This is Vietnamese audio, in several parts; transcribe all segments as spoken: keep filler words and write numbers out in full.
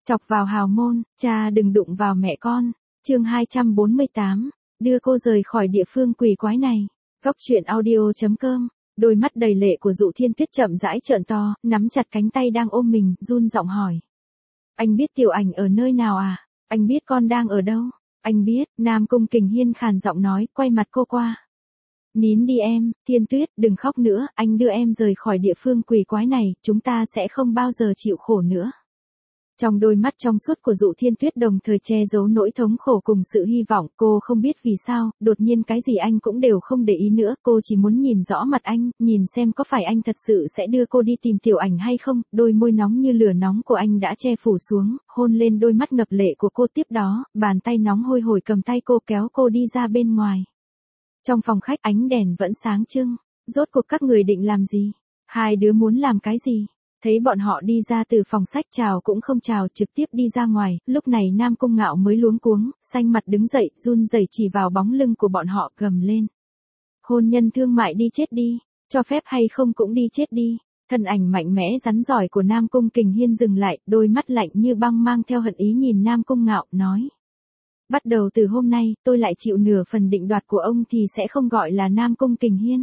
Chọc vào hào môn, cha đừng đụng vào mẹ con. Chương hai trăm bốn mươi tám, đưa cô rời khỏi địa phương quỷ quái này. Góc truyện audio chấm com. Đôi mắt đầy lệ của Dụ Thiên Tuyết chậm rãi trợn to, nắm chặt cánh tay đang ôm mình, run giọng hỏi. Anh biết Tiểu Ảnh ở nơi nào à? Anh biết con đang ở đâu? Anh biết, Nam Cung Kình Hiên khàn giọng nói, quay mặt cô qua. Nín đi em, Thiên Tuyết, đừng khóc nữa, anh đưa em rời khỏi địa phương quỷ quái này, chúng ta sẽ không bao giờ chịu khổ nữa. Trong đôi mắt trong suốt của Dụ Thiên Tuyết đồng thời che giấu nỗi thống khổ cùng sự hy vọng, cô không biết vì sao, đột nhiên cái gì anh cũng đều không để ý nữa, cô chỉ muốn nhìn rõ mặt anh, nhìn xem có phải anh thật sự sẽ đưa cô đi tìm Tiểu Ảnh hay không, đôi môi nóng như lửa nóng của anh đã che phủ xuống, hôn lên đôi mắt ngập lệ của cô tiếp đó, bàn tay nóng hôi hổi cầm tay cô kéo cô đi ra bên ngoài. Trong phòng khách ánh đèn vẫn sáng trưng, rốt cuộc các người định làm gì? Hai đứa muốn làm cái gì? Thấy bọn họ đi ra từ phòng sách chào cũng không chào trực tiếp đi ra ngoài, lúc này Nam Cung Ngạo mới luống cuống, xanh mặt đứng dậy, run rẩy chỉ vào bóng lưng của bọn họ gầm lên. Hôn nhân thương mại đi chết đi, cho phép hay không cũng đi chết đi. Thân ảnh mạnh mẽ rắn giỏi của Nam Cung Kình Hiên dừng lại, đôi mắt lạnh như băng mang theo hận ý nhìn Nam Cung Ngạo, nói. Bắt đầu từ hôm nay, tôi lại chịu nửa phần định đoạt của ông thì sẽ không gọi là Nam Cung Kình Hiên.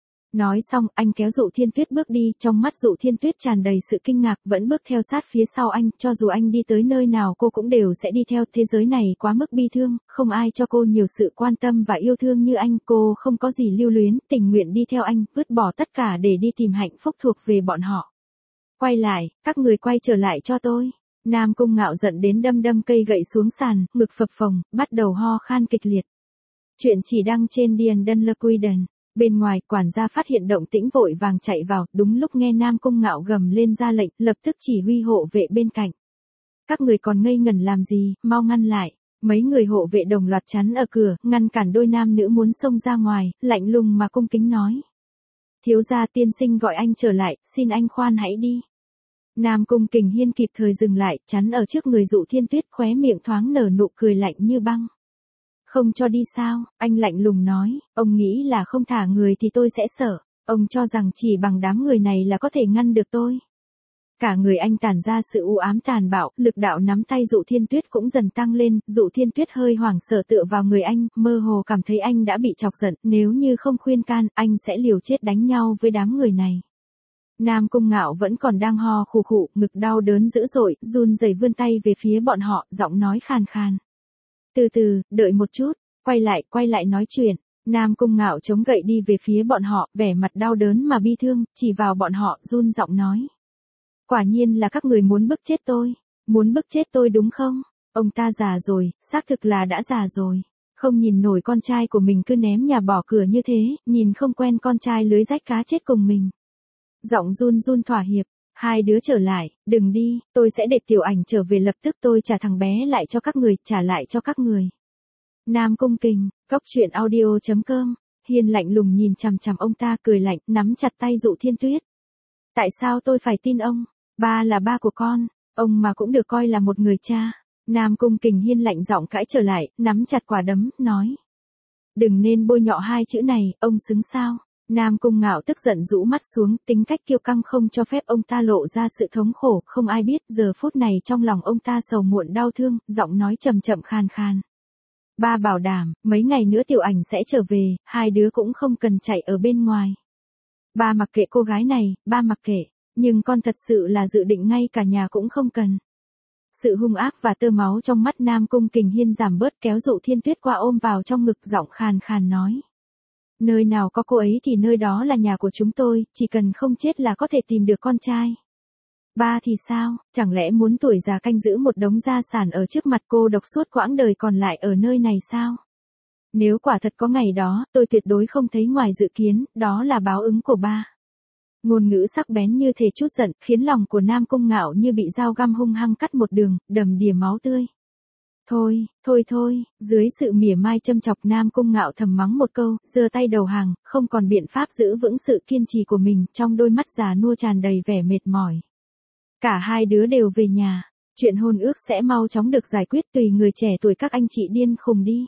Nói xong, anh kéo Dụ Thiên Tuyết bước đi, trong mắt Dụ Thiên Tuyết tràn đầy sự kinh ngạc, vẫn bước theo sát phía sau anh, cho dù anh đi tới nơi nào cô cũng đều sẽ đi theo, thế giới này quá mức bi thương, không ai cho cô nhiều sự quan tâm và yêu thương như anh, cô không có gì lưu luyến, tình nguyện đi theo anh, vứt bỏ tất cả để đi tìm hạnh phúc thuộc về bọn họ. Quay lại, các người quay trở lại cho tôi. Nam Cung Ngạo giận đến đâm đâm cây gậy xuống sàn, ngực phập phồng, bắt đầu ho khan kịch liệt. Chuyện chỉ đăng trên Điền Đân Lơ Quy Đần. Bên ngoài, quản gia phát hiện động tĩnh vội vàng chạy vào, đúng lúc nghe Nam Cung Ngạo gầm lên ra lệnh, lập tức chỉ huy hộ vệ bên cạnh. Các người còn ngây ngẩn làm gì, mau ngăn lại. Mấy người hộ vệ đồng loạt chắn ở cửa, ngăn cản đôi nam nữ muốn xông ra ngoài, lạnh lùng mà cung kính nói. Thiếu gia tiên sinh gọi anh trở lại, xin anh khoan hãy đi. Nam Cung Kình Hiên kịp thời dừng lại, chắn ở trước người Dụ Thiên Tuyết, khóe miệng thoáng nở nụ cười lạnh như băng. Không cho đi sao? Anh lạnh lùng nói, ông nghĩ là không thả người thì tôi sẽ sợ, ông cho rằng chỉ bằng đám người này là có thể ngăn được tôi. Cả người anh tản ra sự u ám tàn bạo, lực đạo nắm tay Dụ Thiên Tuyết cũng dần tăng lên, Dụ Thiên Tuyết hơi hoảng sợ tựa vào người anh, mơ hồ cảm thấy anh đã bị chọc giận, nếu như không khuyên can, anh sẽ liều chết đánh nhau với đám người này. Nam Cung Ngạo vẫn còn đang ho khù khụ, ngực đau đớn dữ dội, run rẩy vươn tay về phía bọn họ, giọng nói khàn khàn. Từ từ, đợi một chút, quay lại, quay lại nói chuyện. Nam Cung Ngạo chống gậy đi về phía bọn họ, vẻ mặt đau đớn mà bi thương, chỉ vào bọn họ, run giọng nói. Quả nhiên là các người muốn bức chết tôi, muốn bức chết tôi đúng không? Ông ta già rồi, xác thực là đã già rồi. Không nhìn nổi con trai của mình cứ ném nhà bỏ cửa như thế, nhìn không quen con trai lưới rách cá chết cùng mình. Giọng run run thỏa hiệp. Hai đứa trở lại, đừng đi, tôi sẽ để Tiểu Ảnh trở về lập tức tôi trả thằng bé lại cho các người, trả lại cho các người. Nam Cung Kình, góc truyện audio chấm com, Hiên lạnh lùng nhìn chằm chằm ông ta cười lạnh, nắm chặt tay Dụ Thiên Tuyết. Tại sao tôi phải tin ông? Ba là ba của con, ông mà cũng được coi là một người cha. Nam Cung Kình Hiên lạnh giọng cãi trở lại, nắm chặt quả đấm, nói. Đừng nên bôi nhọ hai chữ này, ông xứng sao? Nam Cung Ngạo tức giận rũ mắt xuống, tính cách kiêu căng không cho phép ông ta lộ ra sự thống khổ, không ai biết giờ phút này trong lòng ông ta sầu muộn đau thương, giọng nói chậm chậm khan khan. Ba bảo đảm, mấy ngày nữa Tiểu Ảnh sẽ trở về, hai đứa cũng không cần chạy ở bên ngoài. Ba mặc kệ cô gái này, ba mặc kệ, nhưng con thật sự là dự định ngay cả nhà cũng không cần. Sự hung ác và tơ máu trong mắt Nam Cung Kình Hiên giảm bớt, kéo Dụ Thiên Tuyết qua ôm vào trong ngực, giọng khàn khàn nói. Nơi nào có cô ấy thì nơi đó là nhà của chúng tôi, chỉ cần không chết là có thể tìm được con trai. Ba thì sao, chẳng lẽ muốn tuổi già canh giữ một đống gia sản ở trước mặt cô độc suốt quãng đời còn lại ở nơi này sao? Nếu quả thật có ngày đó, tôi tuyệt đối không thấy ngoài dự kiến, đó là báo ứng của ba. Ngôn ngữ sắc bén như thể chút giận, khiến lòng của Nam Cung Ngạo như bị dao găm hung hăng cắt một đường, đầm đìa máu tươi. Thôi, thôi thôi, dưới sự mỉa mai châm chọc Nam Cung Ngạo thầm mắng một câu, giơ tay đầu hàng, không còn biện pháp giữ vững sự kiên trì của mình, trong đôi mắt già nua tràn đầy vẻ mệt mỏi. Cả hai đứa đều về nhà, chuyện hôn ước sẽ mau chóng được giải quyết tùy người trẻ tuổi các anh chị điên khùng đi.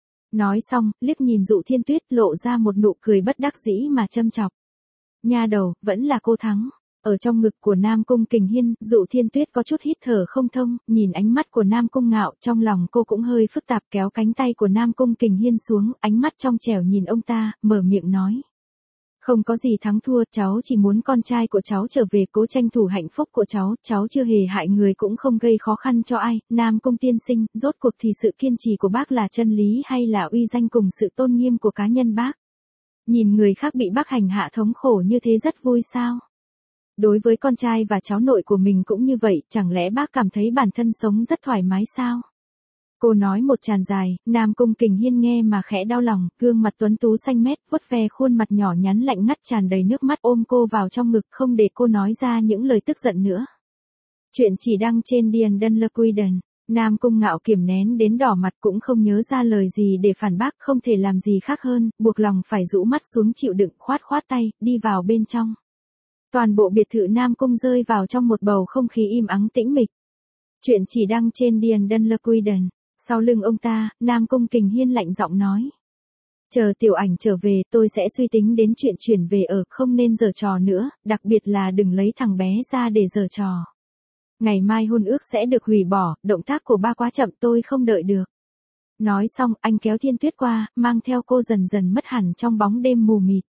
Nói xong, liếc nhìn Dụ Thiên Tuyết lộ ra một nụ cười bất đắc dĩ mà châm chọc. Nha đầu, vẫn là cô thắng. Ở trong ngực của Nam Cung Kình Hiên, Dụ Thiên Tuyết có chút hít thở không thông, nhìn ánh mắt của Nam Cung Ngạo, trong lòng cô cũng hơi phức tạp, kéo cánh tay của Nam Cung Kình Hiên xuống, ánh mắt trong trẻo nhìn ông ta, mở miệng nói. Không có gì thắng thua, cháu chỉ muốn con trai của cháu trở về, cố tranh thủ hạnh phúc của cháu, cháu chưa hề hại người cũng không gây khó khăn cho ai. Nam Cung tiên sinh, rốt cuộc thì sự kiên trì của bác là chân lý hay là uy danh cùng sự tôn nghiêm của cá nhân bác? Nhìn người khác bị bác hành hạ thống khổ như thế rất vui sao? Đối với con trai và cháu nội của mình cũng như vậy, chẳng lẽ bác cảm thấy bản thân sống rất thoải mái sao? Cô nói một tràn dài, Nam Cung Kình Hiên nghe mà khẽ đau lòng, gương mặt tuấn tú xanh mét, vuốt ve khuôn mặt nhỏ nhắn lạnh ngắt tràn đầy nước mắt, ôm cô vào trong ngực không để cô nói ra những lời tức giận nữa. Chuyện chỉ đăng trên Điền Đân Lơ Quy Đần. Nam Cung Ngạo kiềm nén đến đỏ mặt cũng không nhớ ra lời gì để phản bác, không thể làm gì khác hơn, buộc lòng phải rũ mắt xuống chịu đựng, khoát khoát tay, đi vào bên trong. Toàn bộ biệt thự Nam Cung rơi vào trong một bầu không khí im ắng tĩnh mịch. Chuyện chỉ đăng trên Điền Đân Lơ Quy Đần. Sau lưng ông ta, Nam Cung Kình Hiên lạnh giọng nói. Chờ Tiểu Ảnh trở về, tôi sẽ suy tính đến chuyện chuyển về ở, không nên giở trò nữa, đặc biệt là đừng lấy thằng bé ra để giở trò. Ngày mai hôn ước sẽ được hủy bỏ, động tác của ba quá chậm, tôi không đợi được. Nói xong, anh kéo Thiên Tuyết qua, mang theo cô dần dần mất hẳn trong bóng đêm mù mịt.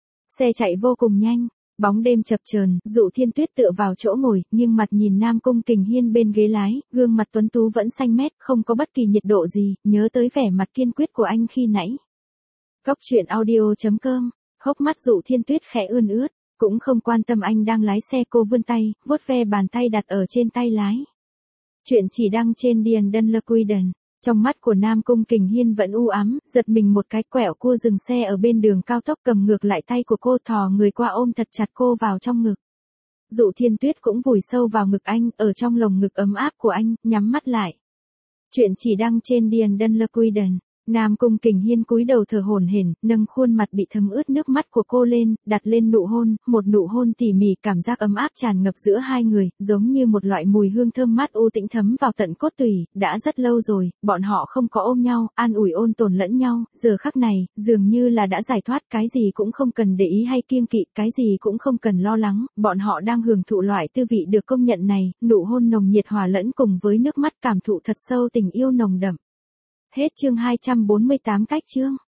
Xe chạy vô cùng nhanh. Bóng đêm chập chờn, Dụ Thiên Tuyết tựa vào chỗ ngồi, nghiêng mặt nhìn Nam Cung Kình Hiên bên ghế lái, gương mặt tuấn tú vẫn xanh mét, không có bất kỳ nhiệt độ gì, nhớ tới vẻ mặt kiên quyết của anh khi nãy. Góc truyện audio chấm com, hốc mắt Dụ Thiên Tuyết khẽ ươn ướt, cũng không quan tâm anh đang lái xe, cô vươn tay, vuốt ve bàn tay đặt ở trên tay lái. Chuyện chỉ đăng trên Điền Đân Lơ Quy Đần. Trong mắt của Nam Cung Kình Hiên vẫn u ám, giật mình một cái, quẹo cua dừng xe ở bên đường cao tốc, cầm ngược lại tay của cô, thò người qua ôm thật chặt cô vào trong ngực. Dụ Thiên Tuyết cũng vùi sâu vào ngực anh, ở trong lồng ngực ấm áp của anh, nhắm mắt lại. Chuyện chỉ đăng trên Điền Đân Lơ Quy Đần. Nam Cung Kình Hiên cúi đầu thở hổn hển, nâng khuôn mặt bị thấm ướt nước mắt của cô lên, đặt lên nụ hôn, một nụ hôn tỉ mỉ, cảm giác ấm áp tràn ngập giữa hai người, giống như một loại mùi hương thơm mát u tĩnh thấm vào tận cốt tủy. Đã rất lâu rồi, bọn họ không có ôm nhau, an ủi ôn tồn lẫn nhau, giờ khắc này, dường như là đã giải thoát, cái gì cũng không cần để ý hay kiêng kỵ, cái gì cũng không cần lo lắng, bọn họ đang hưởng thụ loại tư vị được công nhận này, nụ hôn nồng nhiệt hòa lẫn cùng với nước mắt, cảm thụ thật sâu tình yêu nồng đậm. Hết chương hai trăm bốn mươi tám cách chương.